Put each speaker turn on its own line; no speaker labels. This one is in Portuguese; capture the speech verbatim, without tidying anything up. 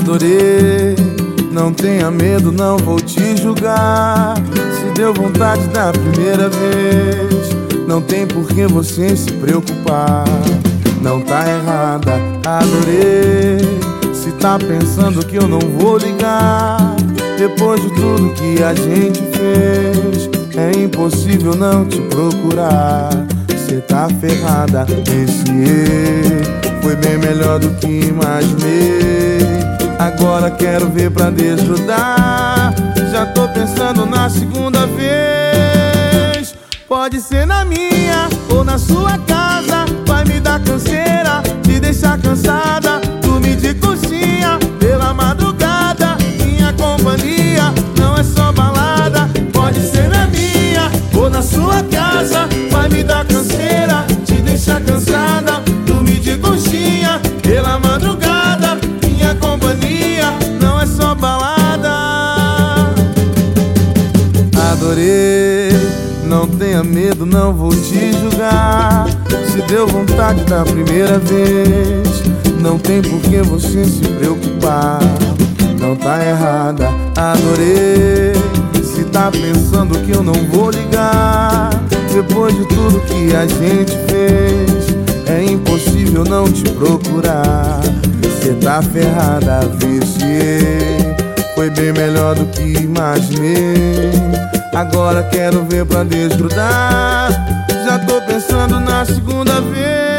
Adorei, não tenha medo, não vou te julgar. Se deu vontade da primeira vez, não tem por que você se preocupar. Não tá errada, adorei. Se tá pensando que eu não vou ligar, depois de tudo que a gente fez, é impossível não te procurar. Cê tá ferrada, esse erro foi bem melhor do que imaginei. Agora quero ver pra desgrudar. Já tô pensando na segunda vez. Pode ser na minha ou na sua casa. Vai me dar canseira, te deixar cansada. Dormir de coxinha pela madrugada. Minha companhia não é só balada. Pode ser na minha ou na sua casa. Vai me dar canseira, te deixar cansada. Dormir de coxinha pela madrugada. Minha companhia não é só balada. Adorei, não tenha medo, não vou te julgar. Se deu vontade da primeira vez, não tem por que você se preocupar. Não tá errada, adorei. Se tá pensando que eu não vou ligar, depois de tudo que a gente fez, é impossível não te procurar. Cê tá ferrada, viciei. Foi bem melhor do que imaginei. Agora quero ver pra desgrudar. Já tô pensando na segunda vez.